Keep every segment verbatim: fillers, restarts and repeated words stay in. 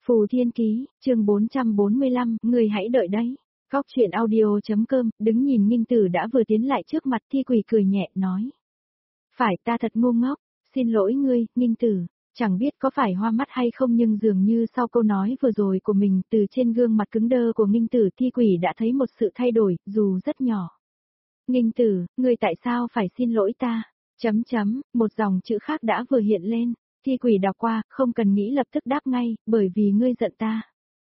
Phù Thiên Ký, chương bốn trăm bốn mươi lăm, người hãy đợi đấy. Góc chuyện audio.com, đứng nhìn Nghinh Tử đã vừa tiến lại trước mặt Thi Quỷ cười nhẹ, nói. Phải ta thật ngu ngốc, xin lỗi ngươi, Nghinh Tử, chẳng biết có phải hoa mắt hay không nhưng dường như sau câu nói vừa rồi của mình từ trên gương mặt cứng đơ của Nghinh Tử Thi Quỷ đã thấy một sự thay đổi, dù rất nhỏ. Nghinh Tử, ngươi tại sao phải xin lỗi ta? Chấm chấm, một dòng chữ khác đã vừa hiện lên. Thi Quỷ đọc qua, không cần nghĩ lập tức đáp ngay, bởi vì ngươi giận ta.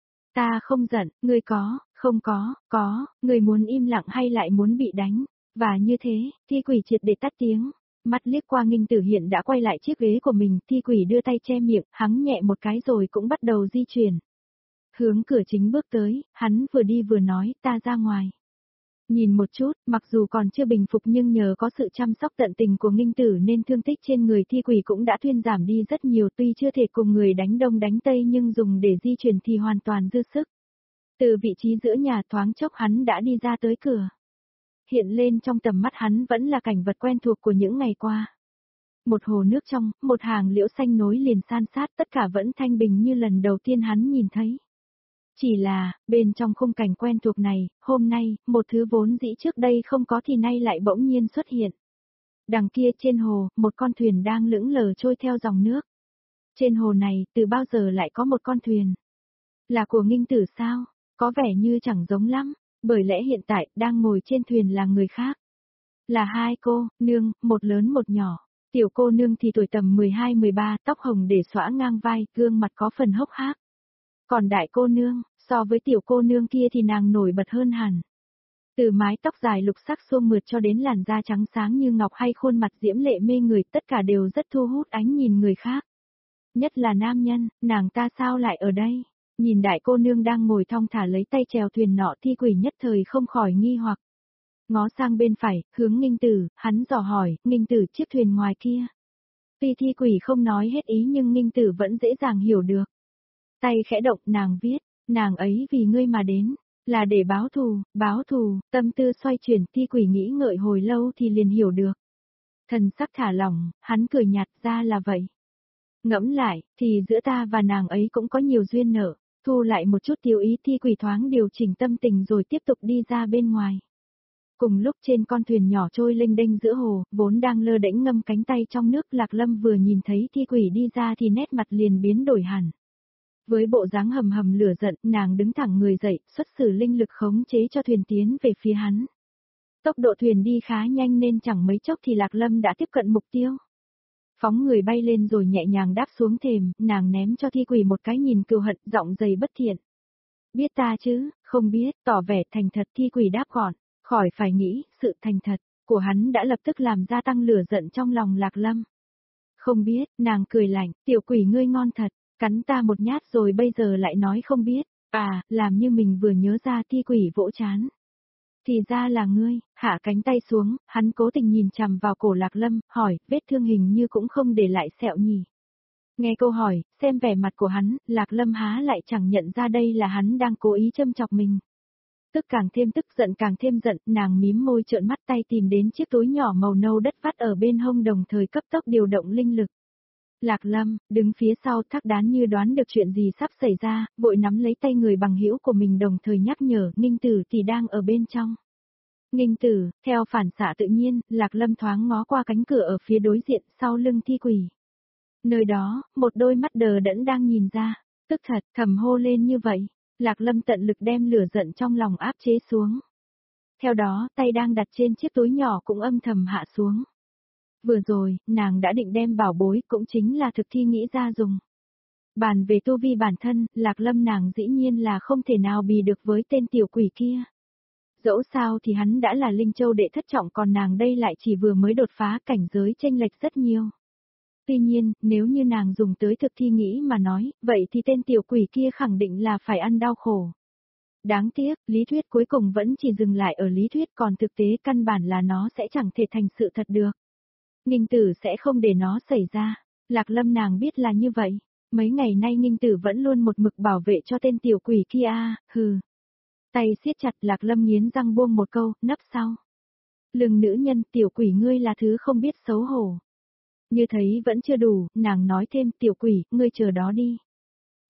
Ta không giận, ngươi có, không có, có, ngươi muốn im lặng hay lại muốn bị đánh. Và như thế, Thi Quỷ triệt để tắt tiếng. Mắt liếc qua Nghinh Tử hiện đã quay lại chiếc ghế của mình, Thi Quỷ đưa tay che miệng, hắng nhẹ một cái rồi cũng bắt đầu di chuyển. Hướng cửa chính bước tới, hắn vừa đi vừa nói, ta ra ngoài. Nhìn một chút, mặc dù còn chưa bình phục nhưng nhờ có sự chăm sóc tận tình của Nghinh Tử nên thương tích trên người Thi Quỷ cũng đã thuyên giảm đi rất nhiều, tuy chưa thể cùng người đánh đông đánh tây nhưng dùng để di chuyển thì hoàn toàn dư sức. Từ vị trí giữa nhà thoáng chốc hắn đã đi ra tới cửa. Hiện lên trong tầm mắt hắn vẫn là cảnh vật quen thuộc của những ngày qua. Một hồ nước trong, một hàng liễu xanh nối liền san sát, tất cả vẫn thanh bình như lần đầu tiên hắn nhìn thấy. Chỉ là, bên trong khung cảnh quen thuộc này, hôm nay, một thứ vốn dĩ trước đây không có thì nay lại bỗng nhiên xuất hiện. Đằng kia trên hồ, một con thuyền đang lững lờ trôi theo dòng nước. Trên hồ này, từ bao giờ lại có một con thuyền? Là của Nghinh Tử sao? Có vẻ như chẳng giống lắm, bởi lẽ hiện tại, đang ngồi trên thuyền là người khác. Là hai cô, nương, một lớn một nhỏ. Tiểu cô nương thì tuổi tầm mười hai mười ba, tóc hồng để xõa ngang vai, gương mặt có phần hốc hác. Còn đại cô nương, so với tiểu cô nương kia thì nàng nổi bật hơn hẳn. Từ mái tóc dài lục sắc xuông mượt cho đến làn da trắng sáng như ngọc hay khuôn mặt diễm lệ mê người, tất cả đều rất thu hút ánh nhìn người khác. Nhất là nam nhân, nàng ta sao lại ở đây? Nhìn đại cô nương đang ngồi thong thả lấy tay chèo thuyền nọ, Thi Quỷ nhất thời không khỏi nghi hoặc. Ngó sang bên phải, hướng Nghinh Tử, hắn dò hỏi, Nghinh Tử chiếc thuyền ngoài kia. Tuy Thi Quỷ không nói hết ý nhưng Nghinh Tử vẫn dễ dàng hiểu được. Tay khẽ động, nàng viết, nàng ấy vì ngươi mà đến, là để báo thù, báo thù, tâm tư xoay chuyển, Thi Quỷ nghĩ ngợi hồi lâu thì liền hiểu được. Thần sắc thả lỏng, hắn cười nhạt, ra là vậy. Ngẫm lại, thì giữa ta và nàng ấy cũng có nhiều duyên nợ, thu lại một chút tiêu ý, Thi Quỷ thoáng điều chỉnh tâm tình rồi tiếp tục đi ra bên ngoài. Cùng lúc trên con thuyền nhỏ trôi lênh đênh giữa hồ, vốn đang lơ đễnh ngâm cánh tay trong nước, Lạc Lâm vừa nhìn thấy Thi Quỷ đi ra thì nét mặt liền biến đổi hẳn. Với bộ dáng hầm hầm lửa giận, nàng đứng thẳng người dậy, xuất sử linh lực khống chế cho thuyền tiến về phía hắn. Tốc độ thuyền đi khá nhanh nên chẳng mấy chốc thì Lạc Lâm đã tiếp cận mục tiêu. Phóng người bay lên rồi nhẹ nhàng đáp xuống thềm, nàng ném cho Thi Quỷ một cái nhìn cừu hận, giọng dày bất thiện. Biết ta chứ, không biết, tỏ vẻ thành thật, Thi Quỷ đáp gọn, khỏi phải nghĩ, sự thành thật của hắn đã lập tức làm gia tăng lửa giận trong lòng Lạc Lâm. Không biết, nàng cười lạnh, tiểu quỷ ngươi ngon thật. Cắn ta một nhát rồi bây giờ lại nói không biết, à, làm như mình vừa nhớ ra, Thi Quỷ vỗ chán. Thì ra là ngươi, hạ cánh tay xuống, hắn cố tình nhìn chằm vào cổ Lạc Lâm, hỏi, vết thương hình như cũng không để lại sẹo nhỉ. Nghe câu hỏi, xem vẻ mặt của hắn, Lạc Lâm há lại chẳng nhận ra đây là hắn đang cố ý châm chọc mình. Tức càng thêm tức giận càng thêm giận, nàng mím môi trợn mắt tay tìm đến chiếc túi nhỏ màu nâu đất vắt ở bên hông đồng thời cấp tốc điều động linh lực. Lạc Lâm, đứng phía sau Thác Đán như đoán được chuyện gì sắp xảy ra, vội nắm lấy tay người bằng hữu của mình đồng thời nhắc nhở, Nghinh Tử thì đang ở bên trong. Nghinh Tử, theo phản xạ tự nhiên, Lạc Lâm thoáng ngó qua cánh cửa ở phía đối diện sau lưng Thi Quỷ. Nơi đó, một đôi mắt đờ đẫn đang nhìn ra, tức thật, thầm hô lên như vậy. Lạc Lâm tận lực đem lửa giận trong lòng áp chế xuống. Theo đó, tay đang đặt trên chiếc túi nhỏ cũng âm thầm hạ xuống. Vừa rồi, nàng đã định đem bảo bối, cũng chính là thực thi nghĩ ra dùng. Bàn về tu vi bản thân, Lạc Lâm nàng dĩ nhiên là không thể nào bì được với tên tiểu quỷ kia. Dẫu sao thì hắn đã là Linh Châu đệ thất trọng, còn nàng đây lại chỉ vừa mới đột phá, cảnh giới chênh lệch rất nhiều. Tuy nhiên, nếu như nàng dùng tới thực thi nghĩ mà nói, vậy thì tên tiểu quỷ kia khẳng định là phải ăn đau khổ. Đáng tiếc, lý thuyết cuối cùng vẫn chỉ dừng lại ở lý thuyết, còn thực tế căn bản là nó sẽ chẳng thể thành sự thật được. Nghinh Tử sẽ không để nó xảy ra. Lạc Lâm nàng biết là như vậy. Mấy ngày nay Nghinh Tử vẫn luôn một mực bảo vệ cho tên tiểu quỷ kia, hừ. Tay siết chặt, Lạc Lâm nghiến răng buông một câu, nấp sau lưng nữ nhân, tiểu quỷ ngươi là thứ không biết xấu hổ. Như thấy vẫn chưa đủ, nàng nói thêm, tiểu quỷ, ngươi chờ đó đi.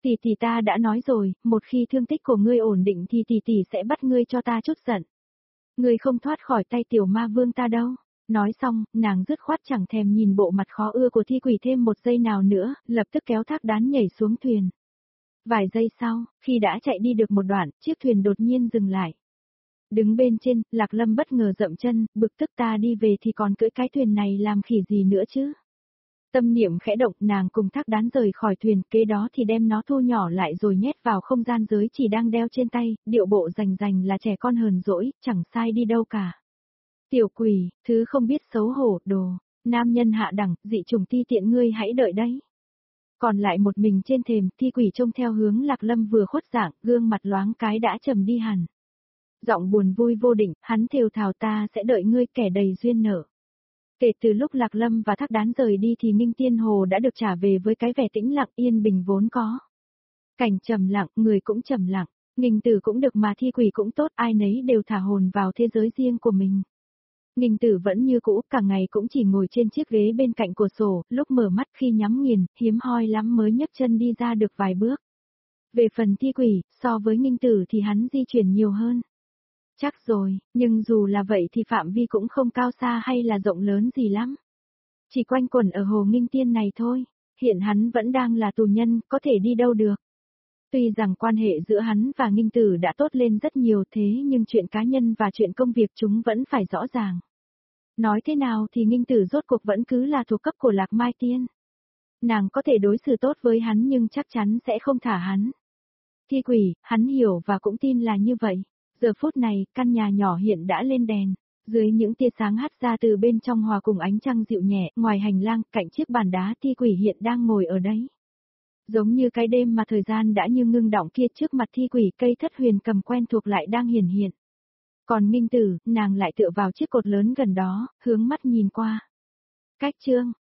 Tỷ tỷ ta đã nói rồi, một khi thương tích của ngươi ổn định thì tỷ tỷ sẽ bắt ngươi cho ta chút giận. Ngươi không thoát khỏi tay tiểu ma vương ta đâu. Nói xong, nàng dứt khoát chẳng thèm nhìn bộ mặt khó ưa của thi quỷ thêm một giây nào nữa, lập tức kéo thác đán nhảy xuống thuyền. Vài giây sau, khi đã chạy đi được một đoạn, chiếc thuyền đột nhiên dừng lại. Đứng bên trên, Lạc Lâm bất ngờ dậm chân, bực tức ta đi về thì còn cưỡi cái thuyền này làm khỉ gì nữa chứ. Tâm niệm khẽ động, nàng cùng thác đán rời khỏi thuyền, kế đó thì đem nó thu nhỏ lại rồi nhét vào không gian giới chỉ đang đeo trên tay, điệu bộ rành rành là trẻ con hờn dỗi, chẳng sai đi đâu cả. Tiểu quỷ, thứ không biết xấu hổ, đồ, nam nhân hạ đẳng, dị chủng ti tiện ngươi hãy đợi đấy. Còn lại một mình trên thềm, thi quỷ trông theo hướng Lạc Lâm vừa khuất dạng, gương mặt loáng cái đã trầm đi hẳn. Giọng buồn vui vô định, hắn thều thào ta sẽ đợi ngươi kẻ đầy duyên nợ. Kể từ lúc Lạc Lâm và Thác Đán rời đi thì Ninh Tiên Hồ đã được trả về với cái vẻ tĩnh lặng yên bình vốn có. Cảnh trầm lặng, người cũng trầm lặng, Nghinh Tử cũng được mà thi quỷ cũng tốt, ai nấy đều thả hồn vào thế giới riêng của mình. Nghinh Tử vẫn như cũ, cả ngày cũng chỉ ngồi trên chiếc ghế bên cạnh cửa sổ, lúc mở mắt khi nhắm nghiền, hiếm hoi lắm mới nhấc chân đi ra được vài bước. Về phần thi quỷ, so với Nghinh Tử thì hắn di chuyển nhiều hơn. Chắc rồi, nhưng dù là vậy thì phạm vi cũng không cao xa hay là rộng lớn gì lắm. Chỉ quanh quẩn ở hồ Nghinh Tiên này thôi, hiện hắn vẫn đang là tù nhân, có thể đi đâu được. Tuy rằng quan hệ giữa hắn và Nghinh Tử đã tốt lên rất nhiều thế nhưng chuyện cá nhân và chuyện công việc chúng vẫn phải rõ ràng. Nói thế nào thì Nghinh Tử rốt cuộc vẫn cứ là thuộc cấp của Lạc Mai Tiên. Nàng có thể đối xử tốt với hắn nhưng chắc chắn sẽ không thả hắn. Thi quỷ, hắn hiểu và cũng tin là như vậy. Giờ phút này, căn nhà nhỏ hiện đã lên đèn. Dưới những tia sáng hắt ra từ bên trong hòa cùng ánh trăng dịu nhẹ, ngoài hành lang, cạnh chiếc bàn đá thi quỷ hiện đang ngồi ở đấy. Giống như cái đêm mà thời gian đã như ngưng đọng kia, trước mặt thi quỷ cây thất huyền cầm quen thuộc lại đang hiển hiện. Còn Nghinh Tử, nàng lại tựa vào chiếc cột lớn gần đó, hướng mắt nhìn qua. Cách chương,